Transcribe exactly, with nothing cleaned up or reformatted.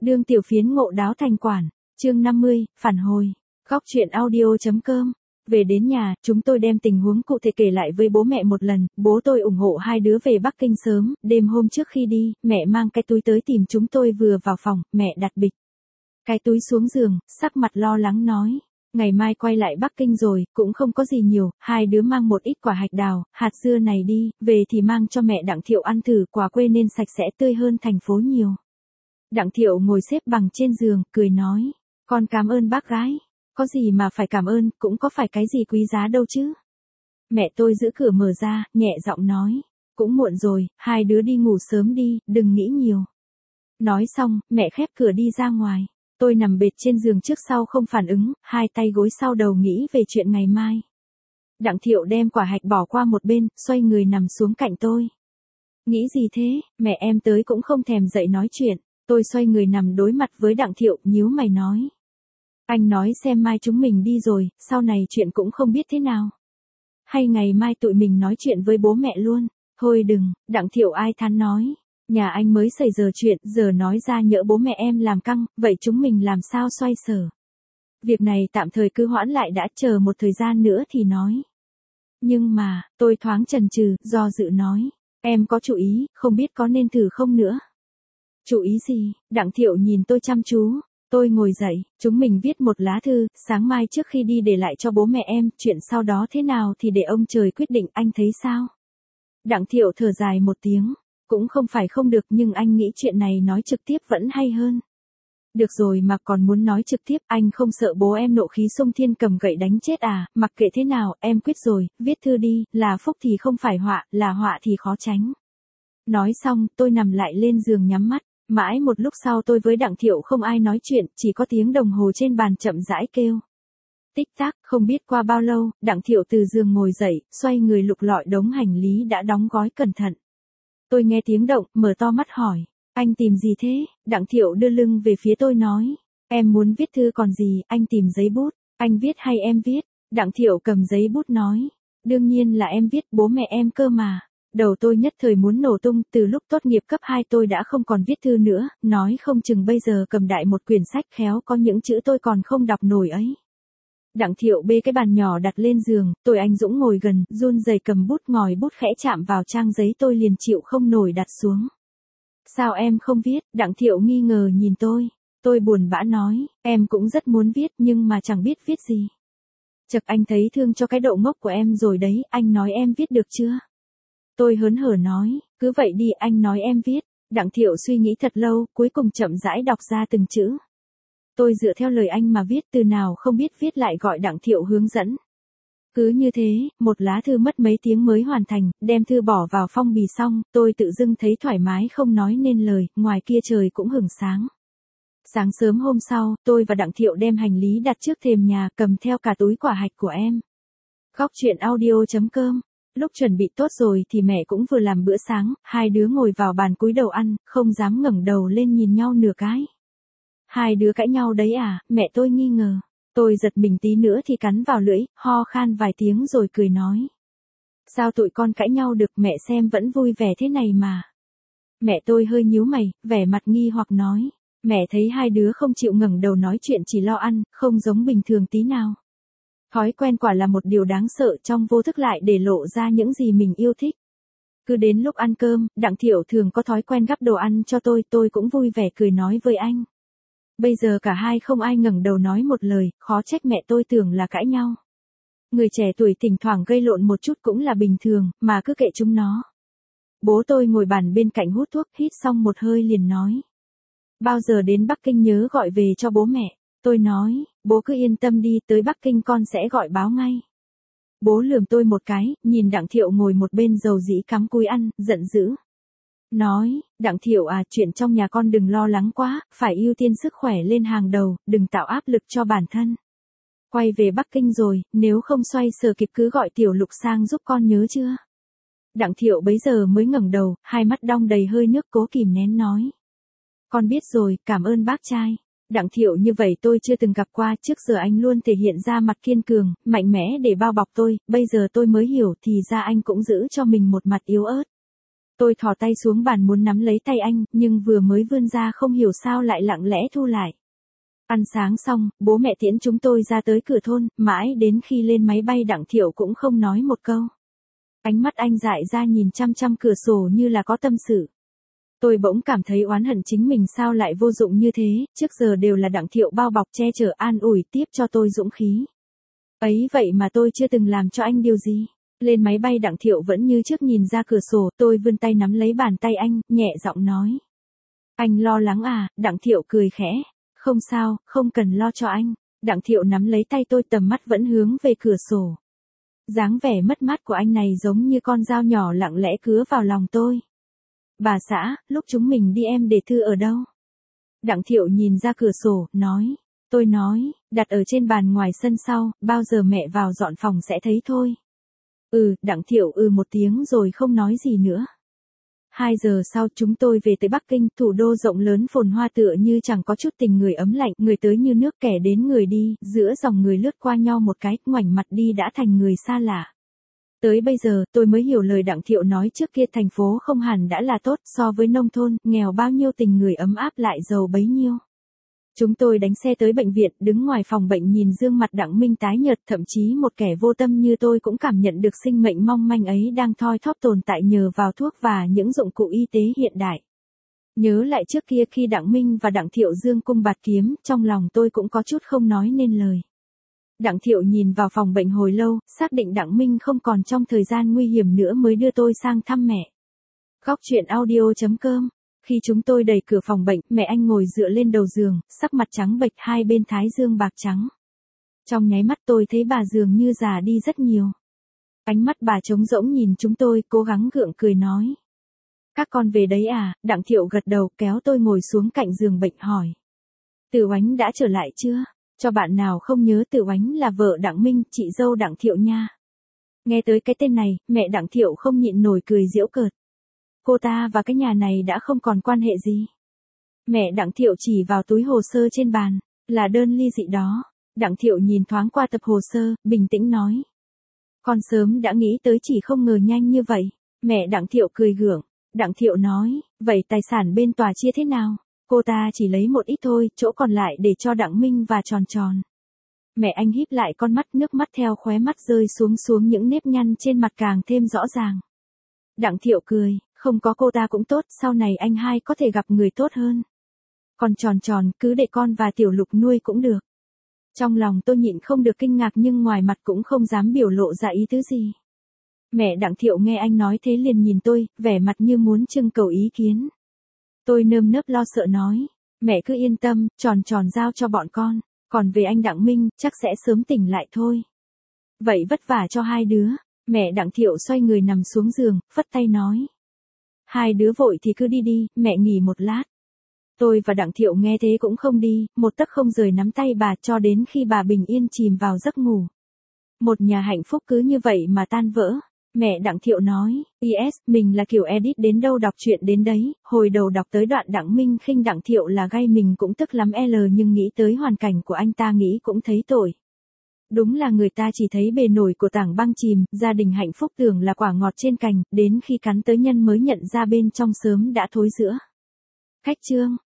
Đương tiểu phiến ngộ đáo thành quản, chương năm mươi, phản hồi. Góc truyện audio.com. Về đến nhà, chúng tôi đem tình huống cụ thể kể lại với bố mẹ một lần, bố tôi ủng hộ hai đứa về Bắc Kinh sớm, đêm hôm trước khi đi, mẹ mang cái túi tới tìm chúng tôi vừa vào phòng, mẹ đặt bịch cái túi xuống giường, sắc mặt lo lắng nói. Ngày mai quay lại Bắc Kinh rồi, cũng không có gì nhiều, hai đứa mang một ít quả hạch đào, hạt dưa này đi, về thì mang cho mẹ Đặng Thiệu ăn thử, quả quê nên sạch sẽ tươi hơn thành phố nhiều. Đặng Thiệu ngồi xếp bằng trên giường, cười nói, con cảm ơn bác gái, có gì mà phải cảm ơn, cũng có phải cái gì quý giá đâu chứ. Mẹ tôi giữ cửa mở ra, nhẹ giọng nói, cũng muộn rồi, hai đứa đi ngủ sớm đi, đừng nghĩ nhiều. Nói xong, mẹ khép cửa đi ra ngoài. Tôi nằm bệt trên giường trước sau không phản ứng, hai tay gối sau đầu nghĩ về chuyện ngày mai. Đặng Thiệu đem quả hạch bỏ qua một bên, xoay người nằm xuống cạnh tôi. Nghĩ gì thế, mẹ em tới cũng không thèm dậy nói chuyện. Tôi xoay người nằm đối mặt với Đặng Thiệu, nhíu mày nói. Anh nói xem mai chúng mình đi rồi, sau này chuyện cũng không biết thế nào. Hay ngày mai tụi mình nói chuyện với bố mẹ luôn. Thôi đừng, Đặng Thiệu ai thán nói. Nhà anh mới xảy giờ chuyện, giờ nói ra nhỡ bố mẹ em làm căng, vậy chúng mình làm sao xoay sở. Việc này tạm thời cứ hoãn lại đã, chờ một thời gian nữa thì nói. Nhưng mà, tôi thoáng chần chừ, do dự nói. Em có chủ ý, không biết có nên thử không nữa. Chủ ý gì? Đặng Thiệu nhìn tôi chăm chú. Tôi ngồi dậy, chúng mình viết một lá thư, sáng mai trước khi đi để lại cho bố mẹ em, chuyện sau đó thế nào thì để ông trời quyết định, anh thấy sao? Đặng Thiệu thở dài một tiếng. Cũng không phải không được, nhưng anh nghĩ chuyện này nói trực tiếp vẫn hay hơn. Được rồi mà còn muốn nói trực tiếp, anh không sợ bố em nộ khí xông thiên cầm gậy đánh chết à, mặc kệ thế nào, em quyết rồi, viết thư đi, là phúc thì không phải họa, là họa thì khó tránh. Nói xong, tôi nằm lại lên giường nhắm mắt, mãi một lúc sau tôi với Đặng Thiệu không ai nói chuyện, chỉ có tiếng đồng hồ trên bàn chậm rãi kêu. Tích tắc, không biết qua bao lâu, Đặng Thiệu từ giường ngồi dậy, xoay người lục lọi đống hành lý đã đóng gói cẩn thận. Tôi nghe tiếng động, mở to mắt hỏi, anh tìm gì thế? Đặng Thiệu đưa lưng về phía tôi nói, em muốn viết thư còn gì, anh tìm giấy bút, anh viết hay em viết? Đặng Thiệu cầm giấy bút nói, đương nhiên là em viết, bố mẹ em cơ mà. Đầu tôi nhất thời muốn nổ tung, từ lúc tốt nghiệp cấp hai tôi đã không còn viết thư nữa, nói không chừng bây giờ cầm đại một quyển sách khéo có những chữ tôi còn không đọc nổi ấy. Đặng Thiệu bê cái bàn nhỏ đặt lên giường, tôi anh dũng ngồi gần, run rẩy cầm bút, ngòi bút khẽ chạm vào trang giấy tôi liền chịu không nổi đặt xuống. Sao em không viết? Đặng Thiệu nghi ngờ nhìn tôi. Tôi buồn bã nói, em cũng rất muốn viết nhưng mà chẳng biết viết gì. Chật, anh thấy thương cho cái độ ngốc của em rồi đấy, anh nói em viết được chưa? Tôi hớn hở nói, cứ vậy đi, anh nói em viết. Đặng Thiệu suy nghĩ thật lâu, cuối cùng chậm rãi đọc ra từng chữ. Tôi dựa theo lời anh mà viết, từ nào không biết viết lại gọi Đặng Thiệu hướng dẫn. Cứ như thế, một lá thư mất mấy tiếng mới hoàn thành, đem thư bỏ vào phong bì xong, tôi tự dưng thấy thoải mái không nói nên lời, ngoài kia trời cũng hửng sáng. Sáng sớm hôm sau, tôi và Đặng Thiệu đem hành lý đặt trước thềm nhà, cầm theo cả túi quả hạch của em. Góc truyện audio.com. Lúc chuẩn bị tốt rồi thì mẹ cũng vừa làm bữa sáng, hai đứa ngồi vào bàn cúi đầu ăn, không dám ngẩng đầu lên nhìn nhau nửa cái. Hai đứa cãi nhau đấy à, mẹ tôi nghi ngờ. Tôi giật mình tí nữa thì cắn vào lưỡi, ho khan vài tiếng rồi cười nói. Sao tụi con cãi nhau được, mẹ xem vẫn vui vẻ thế này mà. Mẹ tôi hơi nhíu mày, vẻ mặt nghi hoặc nói. Mẹ thấy hai đứa không chịu ngẩng đầu nói chuyện chỉ lo ăn, không giống bình thường tí nào. Thói quen quả là một điều đáng sợ, trong vô thức lại để lộ ra những gì mình yêu thích. Cứ đến lúc ăn cơm, Đặng Thiệu thường có thói quen gắp đồ ăn cho tôi, tôi cũng vui vẻ cười nói với anh. Bây giờ cả hai không ai ngẩng đầu nói một lời, khó trách mẹ tôi tưởng là cãi nhau. Người trẻ tuổi thỉnh thoảng gây lộn một chút cũng là bình thường, mà cứ kệ chúng nó. Bố tôi ngồi bàn bên cạnh hút thuốc, hít xong một hơi liền nói. Bao giờ đến Bắc Kinh nhớ gọi về cho bố mẹ. Tôi nói, bố cứ yên tâm đi, tới Bắc Kinh con sẽ gọi báo ngay. Bố lườm tôi một cái, nhìn Đặng Thiệu ngồi một bên dầu dĩ cắm cúi ăn, giận dữ. Nói, Đặng Thiệu à, chuyện trong nhà con đừng lo lắng quá, phải ưu tiên sức khỏe lên hàng đầu, đừng tạo áp lực cho bản thân. Quay về Bắc Kinh rồi, nếu không xoay sở kịp cứ gọi Tiểu Lục sang giúp con nhớ chưa? Đặng Thiệu bấy giờ mới ngẩng đầu, hai mắt đong đầy hơi nước cố kìm nén nói. Con biết rồi, cảm ơn bác trai. Đặng Thiệu như vậy tôi chưa từng gặp qua, trước giờ anh luôn thể hiện ra mặt kiên cường, mạnh mẽ để bao bọc tôi, bây giờ tôi mới hiểu thì ra anh cũng giữ cho mình một mặt yếu ớt. Tôi thò tay xuống bàn muốn nắm lấy tay anh, nhưng vừa mới vươn ra không hiểu sao lại lặng lẽ thu lại. Ăn sáng xong, bố mẹ tiễn chúng tôi ra tới cửa thôn, mãi đến khi lên máy bay Đặng Thiệu cũng không nói một câu. Ánh mắt anh dại ra nhìn chăm chăm cửa sổ như là có tâm sự. Tôi bỗng cảm thấy oán hận chính mình sao lại vô dụng như thế, trước giờ đều là Đặng Thiệu bao bọc che chở an ủi tiếp cho tôi dũng khí. Ấy vậy mà tôi chưa từng làm cho anh điều gì. Lên máy bay Đặng Thiệu vẫn như trước nhìn ra cửa sổ, tôi vươn tay nắm lấy bàn tay anh, nhẹ giọng nói. Anh lo lắng à, Đặng Thiệu cười khẽ. Không sao, không cần lo cho anh. Đặng Thiệu nắm lấy tay tôi, tầm mắt vẫn hướng về cửa sổ. Dáng vẻ mất mát của anh này giống như con dao nhỏ lặng lẽ cứa vào lòng tôi. Bà xã, lúc chúng mình đi em để thư ở đâu? Đặng Thiệu nhìn ra cửa sổ, nói. Tôi nói, đặt ở trên bàn ngoài sân sau, bao giờ mẹ vào dọn phòng sẽ thấy thôi. Ừ, Đặng Thiệu ừ một tiếng rồi không nói gì nữa. Hai giờ sau chúng tôi về tới Bắc Kinh, thủ đô rộng lớn phồn hoa tựa như chẳng có chút tình người ấm lạnh, người tới như nước kẻ đến người đi, giữa dòng người lướt qua nhau một cái, ngoảnh mặt đi đã thành người xa lạ. Tới bây giờ, tôi mới hiểu lời Đặng Thiệu nói trước kia, thành phố không hẳn đã là tốt, so với nông thôn, nghèo bao nhiêu tình người ấm áp lại giàu bấy nhiêu. Chúng tôi đánh xe tới bệnh viện, đứng ngoài phòng bệnh nhìn gương mặt Đặng Minh tái nhợt, thậm chí một kẻ vô tâm như tôi cũng cảm nhận được sinh mệnh mong manh ấy đang thoi thóp tồn tại nhờ vào thuốc và những dụng cụ y tế hiện đại. Nhớ lại trước kia khi Đặng Minh và Đặng Thiệu dương cung bạt kiếm, trong lòng tôi cũng có chút không nói nên lời. Đặng Thiệu nhìn vào phòng bệnh hồi lâu, xác định Đặng Minh không còn trong thời gian nguy hiểm nữa mới đưa tôi sang thăm mẹ. Góc truyện audio chấm com. Khi chúng tôi đẩy cửa phòng bệnh, mẹ anh ngồi dựa lên đầu giường, sắc mặt trắng bệch, hai bên thái dương bạc trắng. Trong nháy mắt tôi thấy bà dường như già đi rất nhiều. Ánh mắt bà trống rỗng nhìn chúng tôi, cố gắng gượng cười nói. Các con về đấy à? Đặng Thiệu gật đầu, kéo tôi ngồi xuống cạnh giường bệnh hỏi. Tử Oánh đã trở lại chưa? Cho bạn nào không nhớ, Tử Oánh là vợ Đặng Minh, chị dâu Đặng Thiệu nha. Nghe tới cái tên này, mẹ Đặng Thiệu không nhịn nổi cười giễu cợt. Cô ta và cái nhà này đã không còn quan hệ gì. Mẹ Đặng Thiệu chỉ vào túi hồ sơ trên bàn, là đơn ly dị đó. Đặng Thiệu nhìn thoáng qua tập hồ sơ, bình tĩnh nói. Con sớm đã nghĩ tới, chỉ không ngờ nhanh như vậy. Mẹ Đặng Thiệu cười gượng. Đặng Thiệu nói, vậy tài sản bên tòa chia thế nào? Cô ta chỉ lấy một ít thôi, chỗ còn lại để cho Đặng Minh và Tròn Tròn. Mẹ anh híp lại con mắt, nước mắt theo khóe mắt rơi xuống xuống những nếp nhăn trên mặt càng thêm rõ ràng. Đặng Thiệu cười, không có cô ta cũng tốt, sau này anh hai có thể gặp người tốt hơn. Còn Tròn Tròn, cứ để con và Tiểu Lục nuôi cũng được. Trong lòng tôi nhịn không được kinh ngạc nhưng ngoài mặt cũng không dám biểu lộ ra ý tứ gì. Mẹ Đặng Thiệu nghe anh nói thế liền nhìn tôi, vẻ mặt như muốn trưng cầu ý kiến. Tôi nơm nớp lo sợ nói, mẹ cứ yên tâm, Tròn Tròn giao cho bọn con, còn về anh Đặng Minh, chắc sẽ sớm tỉnh lại thôi. Vậy vất vả cho hai đứa. Mẹ Đặng Thiệu xoay người nằm xuống giường, phất tay nói. Hai đứa vội thì cứ đi đi, mẹ nghỉ một lát. Tôi và Đặng Thiệu nghe thế cũng không đi, một tấc không rời nắm tay bà cho đến khi bà bình yên chìm vào giấc ngủ. Một nhà hạnh phúc cứ như vậy mà tan vỡ. Mẹ Đặng Thiệu nói, yes, mình là kiểu edit đến đâu đọc truyện đến đấy, hồi đầu đọc tới đoạn Đặng Minh khinh Đặng Thiệu là gay mình cũng tức lắm L nhưng nghĩ tới hoàn cảnh của anh ta nghĩ cũng thấy tội. Đúng là người ta chỉ thấy bề nổi của tảng băng chìm, gia đình hạnh phúc tưởng là quả ngọt trên cành, đến khi cắn tới nhân mới nhận ra bên trong sớm đã thối rữa. Khách chương.